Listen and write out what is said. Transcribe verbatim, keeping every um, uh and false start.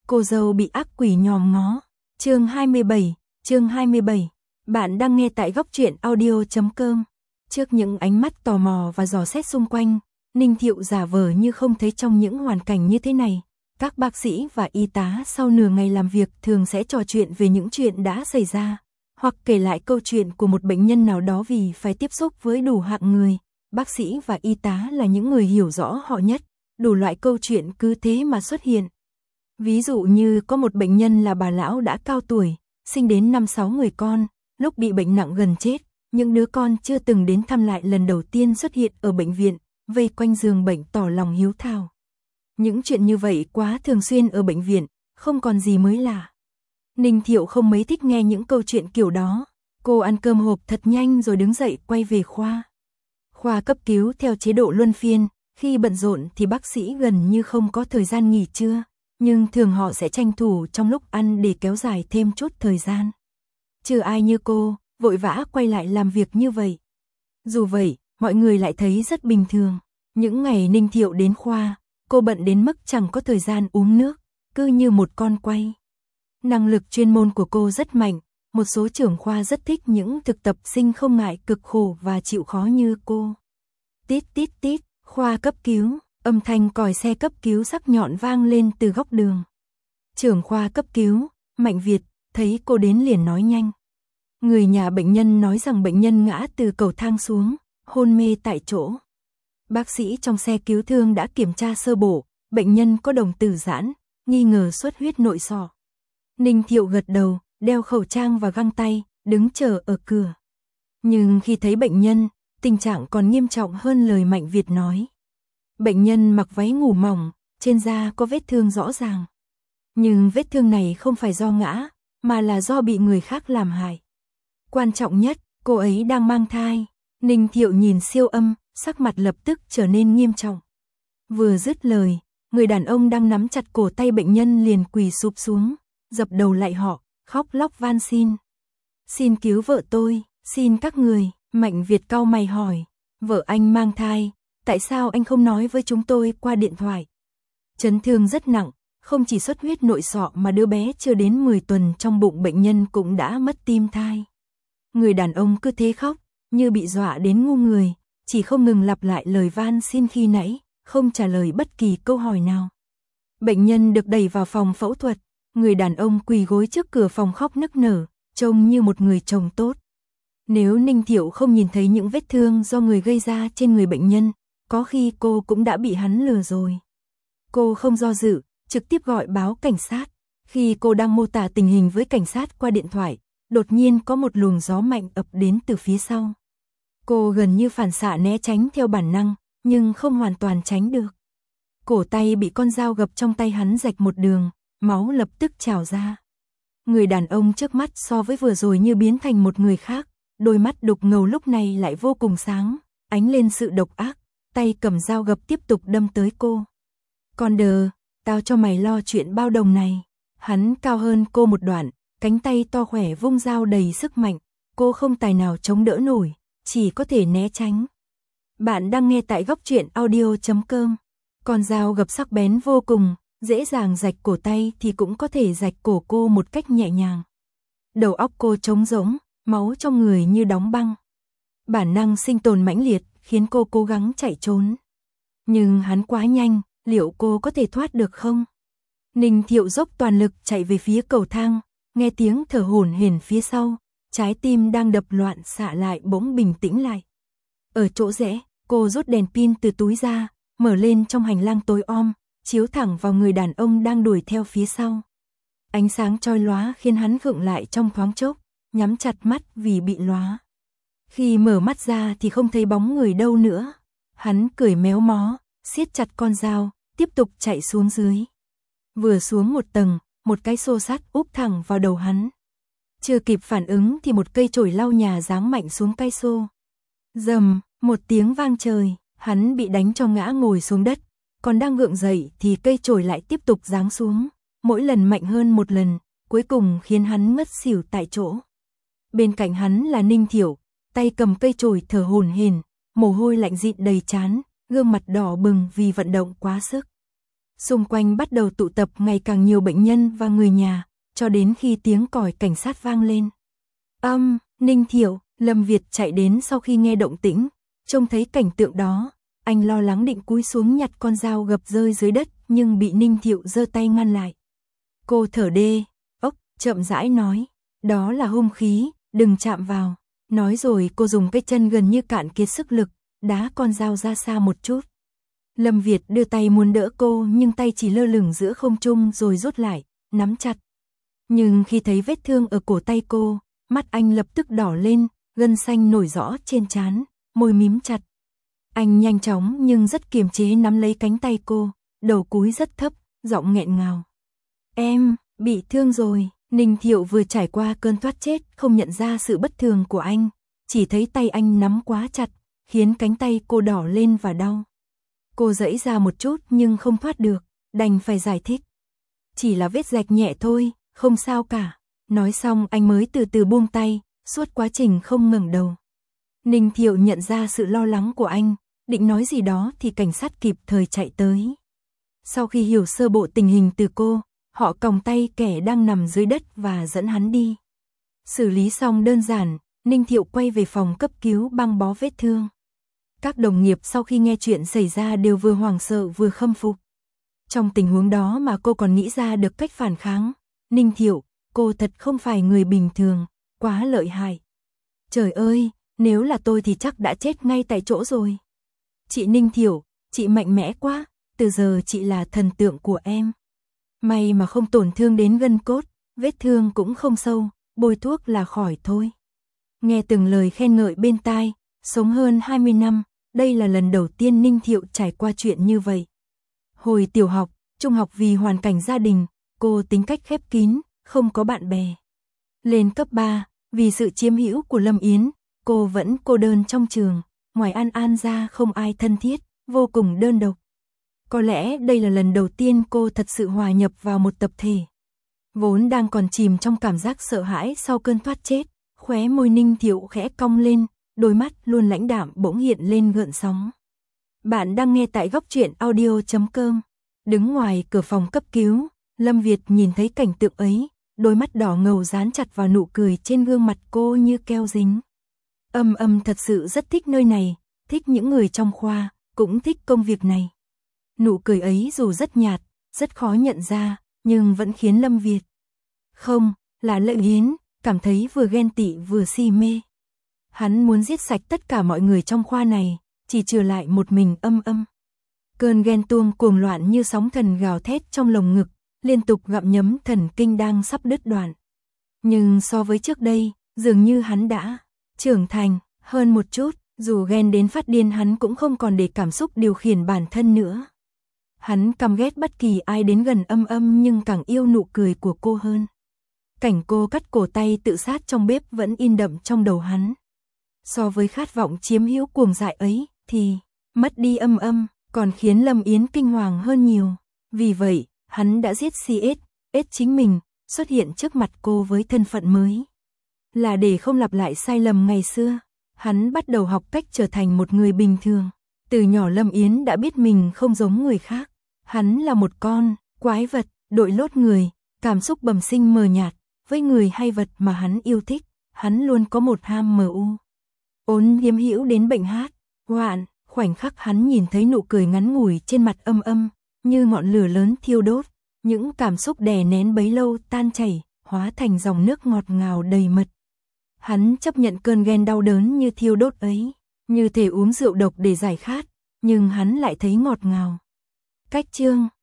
cô dâu bị ác quỷ nhòm ngó. Chương hai mươi bảy, chương hai mươi bảy. Bạn đang nghe tại góc truyện audio chấm com. Trước những ánh mắt tò mò và dò xét xung quanh, Ninh Thiệu giả vờ như không thấy trong những hoàn cảnh như thế này. Các bác sĩ và y tá sau nửa ngày làm việc thường sẽ trò chuyện về những chuyện đã xảy ra, hoặc kể lại câu chuyện của một bệnh nhân nào đó vì phải tiếp xúc với đủ hạng người. Bác sĩ và y tá là những người hiểu rõ họ nhất, đủ loại câu chuyện cứ thế mà xuất hiện. Ví dụ như có một bệnh nhân là bà lão đã cao tuổi, sinh đến năm sáu người con, lúc bị bệnh nặng gần chết, những đứa con chưa từng đến thăm lại lần đầu tiên xuất hiện ở bệnh viện, vây quanh giường bệnh tỏ lòng hiếu thảo. Những chuyện như vậy quá thường xuyên ở bệnh viện, không còn gì mới lạ. Ninh Thiệu không mấy thích nghe những câu chuyện kiểu đó, cô ăn cơm hộp thật nhanh rồi đứng dậy quay về khoa. Khoa cấp cứu theo chế độ luân phiên, khi bận rộn thì bác sĩ gần như không có thời gian nghỉ trưa, nhưng thường họ sẽ tranh thủ trong lúc ăn để kéo dài thêm chút thời gian. Chưa ai như cô, vội vã quay lại làm việc như vậy. Dù vậy, mọi người lại thấy rất bình thường. Những ngày Ninh Thiệu đến khoa, cô bận đến mức chẳng có thời gian uống nước, cứ như một con quay. Năng lực chuyên môn của cô rất mạnh, một số trưởng khoa rất thích những thực tập sinh không ngại cực khổ và chịu khó như cô. Tít tít tít, khoa cấp cứu, âm thanh còi xe cấp cứu sắc nhọn vang lên từ góc đường. Trưởng khoa cấp cứu, Mạnh Việt, thấy cô đến liền nói nhanh. Người nhà bệnh nhân nói rằng bệnh nhân ngã từ cầu thang xuống, hôn mê tại chỗ. Bác sĩ trong xe cứu thương đã kiểm tra sơ bộ, bệnh nhân có đồng tử giãn, nghi ngờ xuất huyết nội sọ. Ninh Thiệu gật đầu, đeo khẩu trang và găng tay, đứng chờ ở cửa. Nhưng khi thấy bệnh nhân, tình trạng còn nghiêm trọng hơn lời Mạnh Việt nói. Bệnh nhân mặc váy ngủ mỏng, trên da có vết thương rõ ràng. Nhưng vết thương này không phải do ngã, mà là do bị người khác làm hại. Quan trọng nhất, cô ấy đang mang thai. Ninh Thiệu nhìn siêu âm, sắc mặt lập tức trở nên nghiêm trọng. Vừa dứt lời, người đàn ông đang nắm chặt cổ tay bệnh nhân liền quỳ sụp xuống, dập đầu lạy họ, khóc lóc van xin. Xin cứu vợ tôi, xin các người. Mạnh Việt cau mày hỏi, vợ anh mang thai, tại sao anh không nói với chúng tôi qua điện thoại? Chấn thương rất nặng, không chỉ xuất huyết nội sọ mà đứa bé chưa đến mười tuần trong bụng bệnh nhân cũng đã mất tim thai. Người đàn ông cứ thế khóc, như bị dọa đến ngu người, chỉ không ngừng lặp lại lời van xin khi nãy, không trả lời bất kỳ câu hỏi nào. Bệnh nhân được đẩy vào phòng phẫu thuật, người đàn ông quỳ gối trước cửa phòng khóc nức nở, trông như một người chồng tốt. Nếu Ninh Thiệu không nhìn thấy những vết thương do người gây ra trên người bệnh nhân, có khi cô cũng đã bị hắn lừa rồi. Cô không do dự, trực tiếp gọi báo cảnh sát. Khi cô đang mô tả tình hình với cảnh sát qua điện thoại, đột nhiên có một luồng gió mạnh ập đến từ phía sau. Cô gần như phản xạ né tránh theo bản năng, nhưng không hoàn toàn tránh được. Cổ tay bị con dao gập trong tay hắn rạch một đường, máu lập tức trào ra. Người đàn ông trước mắt so với vừa rồi như biến thành một người khác, đôi mắt đục ngầu lúc này lại vô cùng sáng, ánh lên sự độc ác, tay cầm dao gập tiếp tục đâm tới cô. Con đờ, tao cho mày lo chuyện bao đồng này. Hắn cao hơn cô một đoạn, cánh tay to khỏe vung dao đầy sức mạnh, cô không tài nào chống đỡ nổi, chỉ có thể né tránh. Bạn đang nghe tại góc truyện audio chấm com. Con dao gập sắc bén vô cùng, dễ dàng rạch cổ tay thì cũng có thể rạch cổ cô một cách nhẹ nhàng. Đầu óc cô trống rỗng, máu trong người như đóng băng. Bản năng sinh tồn mãnh liệt khiến cô cố gắng chạy trốn. Nhưng hắn quá nhanh, liệu cô có thể thoát được không? Ninh Thiệu dốc toàn lực chạy về phía cầu thang, nghe tiếng thở hổn hển phía sau, trái tim đang đập loạn xạ lại bỗng bình tĩnh lại. Ở chỗ rẽ, cô rút đèn pin từ túi ra, mở lên trong hành lang tối om, chiếu thẳng vào người đàn ông đang đuổi theo phía sau. Ánh sáng chói lóa khiến hắn khựng lại trong thoáng chốc, nhắm chặt mắt vì bị lóa. Khi mở mắt ra thì không thấy bóng người đâu nữa. Hắn cười méo mó, siết chặt con dao, tiếp tục chạy xuống dưới. Vừa xuống một tầng, một cái xô sắt úp thẳng vào đầu hắn. Chưa kịp phản ứng thì một cây chổi lau nhà giáng mạnh xuống cái xô. Rầm, một tiếng vang trời, hắn bị đánh cho ngã ngồi xuống đất. Còn đang gượng dậy thì cây chổi lại tiếp tục giáng xuống, mỗi lần mạnh hơn một lần, cuối cùng khiến hắn ngất xỉu tại chỗ. Bên cạnh hắn là Ninh Thiệu, tay cầm cây chổi thở hổn hển, mồ hôi lạnh dịn đầy trán, gương mặt đỏ bừng vì vận động quá sức. Xung quanh bắt đầu tụ tập ngày càng nhiều bệnh nhân và người nhà, cho đến khi tiếng còi cảnh sát vang lên. Âm, Ninh Thiệu, Lâm Việt chạy đến sau khi nghe động tĩnh, trông thấy cảnh tượng đó, anh lo lắng định cúi xuống nhặt con dao gập rơi dưới đất, nhưng bị Ninh Thiệu giơ tay ngăn lại. Cô thở đê, ốc, chậm rãi nói, đó là hung khí, đừng chạm vào. Nói rồi cô dùng cái chân gần như cạn kiệt sức lực, đá con dao ra xa một chút. Lâm Việt đưa tay muốn đỡ cô nhưng tay chỉ lơ lửng giữa không trung rồi rút lại, nắm chặt. Nhưng khi thấy vết thương ở cổ tay cô, mắt anh lập tức đỏ lên, gân xanh nổi rõ trên trán, môi mím chặt. Anh nhanh chóng nhưng rất kiềm chế nắm lấy cánh tay cô, đầu cúi rất thấp, giọng nghẹn ngào. Em, bị thương rồi. Ninh Thiệu vừa trải qua cơn thoát chết không nhận ra sự bất thường của anh, chỉ thấy tay anh nắm quá chặt, khiến cánh tay cô đỏ lên và đau. Cô giãy ra một chút nhưng không thoát được, đành phải giải thích. Chỉ là vết rạch nhẹ thôi, không sao cả. Nói xong anh mới từ từ buông tay, suốt quá trình không ngẩng đầu. Ninh Thiệu nhận ra sự lo lắng của anh, định nói gì đó thì cảnh sát kịp thời chạy tới. Sau khi hiểu sơ bộ tình hình từ cô, họ còng tay kẻ đang nằm dưới đất và dẫn hắn đi. Xử lý xong đơn giản, Ninh Thiệu quay về phòng cấp cứu băng bó vết thương. Các đồng nghiệp sau khi nghe chuyện xảy ra đều vừa hoảng sợ vừa khâm phục. Trong tình huống đó mà cô còn nghĩ ra được cách phản kháng. Ninh Thiệu, cô thật không phải người bình thường, quá lợi hại. Trời ơi, nếu là tôi thì chắc đã chết ngay tại chỗ rồi. Chị Ninh Thiệu, chị mạnh mẽ quá, từ giờ chị là thần tượng của em. May mà không tổn thương đến gân cốt, vết thương cũng không sâu, bôi thuốc là khỏi thôi. Nghe từng lời khen ngợi bên tai, sống hơn hai mươi năm, đây là lần đầu tiên Ninh Thiệu trải qua chuyện như vậy. Hồi tiểu học, trung học vì hoàn cảnh gia đình, cô tính cách khép kín, không có bạn bè. Lên cấp ba, vì sự chiếm hữu của Lâm Yến, cô vẫn cô đơn trong trường, ngoài An An ra không ai thân thiết, vô cùng đơn độc. Có lẽ đây là lần đầu tiên cô thật sự hòa nhập vào một tập thể. Vốn đang còn chìm trong cảm giác sợ hãi sau cơn thoát chết, khóe môi Ninh Thiệu khẽ cong lên, đôi mắt luôn lãnh đạm bỗng hiện lên gợn sóng. Bạn đang nghe tại góc truyện audio chấm com. Đứng ngoài cửa phòng cấp cứu, Lâm Việt nhìn thấy cảnh tượng ấy, đôi mắt đỏ ngầu dán chặt vào nụ cười trên gương mặt cô như keo dính. Âm Âm thật sự rất thích nơi này, thích những người trong khoa, cũng thích công việc này. Nụ cười ấy dù rất nhạt, rất khó nhận ra, nhưng vẫn khiến Lâm Việt không, là Lợi Yến, cảm thấy vừa ghen tị vừa si mê. Hắn muốn giết sạch tất cả mọi người trong khoa này, chỉ trừ lại một mình Âm Âm. Cơn ghen tuông cuồng loạn như sóng thần gào thét trong lồng ngực, liên tục gặm nhấm thần kinh đang sắp đứt đoạn. Nhưng so với trước đây, dường như hắn đã trưởng thành hơn một chút, dù ghen đến phát điên hắn cũng không còn để cảm xúc điều khiển bản thân nữa. Hắn căm ghét bất kỳ ai đến gần Âm Âm nhưng càng yêu nụ cười của cô hơn. Cảnh cô cắt cổ tay tự sát trong bếp vẫn in đậm trong đầu hắn. So với khát vọng chiếm hữu cuồng dại ấy, thì mất đi Âm Âm còn khiến Lâm Yến kinh hoàng hơn nhiều. Vì vậy, hắn đã giết xê ét, ét chính mình, xuất hiện trước mặt cô với thân phận mới. Là để không lặp lại sai lầm ngày xưa, hắn bắt đầu học cách trở thành một người bình thường. Từ nhỏ Lâm Yến đã biết mình không giống người khác. Hắn là một con quái vật, đội lốt người, cảm xúc bẩm sinh mờ nhạt, với người hay vật mà hắn yêu thích, hắn luôn có một ham mờ u. Ốn hiếm hữu đến bệnh hát, hoạn, khoảnh khắc hắn nhìn thấy nụ cười ngắn ngủi trên mặt Âm Âm, như ngọn lửa lớn thiêu đốt, những cảm xúc đè nén bấy lâu tan chảy, hóa thành dòng nước ngọt ngào đầy mật. Hắn chấp nhận cơn ghen đau đớn như thiêu đốt ấy, như thể uống rượu độc để giải khát, nhưng hắn lại thấy ngọt ngào. Cách chương